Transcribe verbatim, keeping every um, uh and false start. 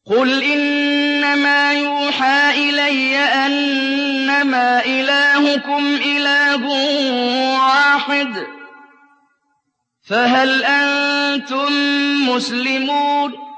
قُلْ إِنَّمَا يُوحَىٰ إِلَيَّ أَنَّمَا إِلَٰهُكُمْ إِلَٰهٌ وَاحِدٌ ۖ فَهَلْ أَنتُم مُّسْلِمُونَ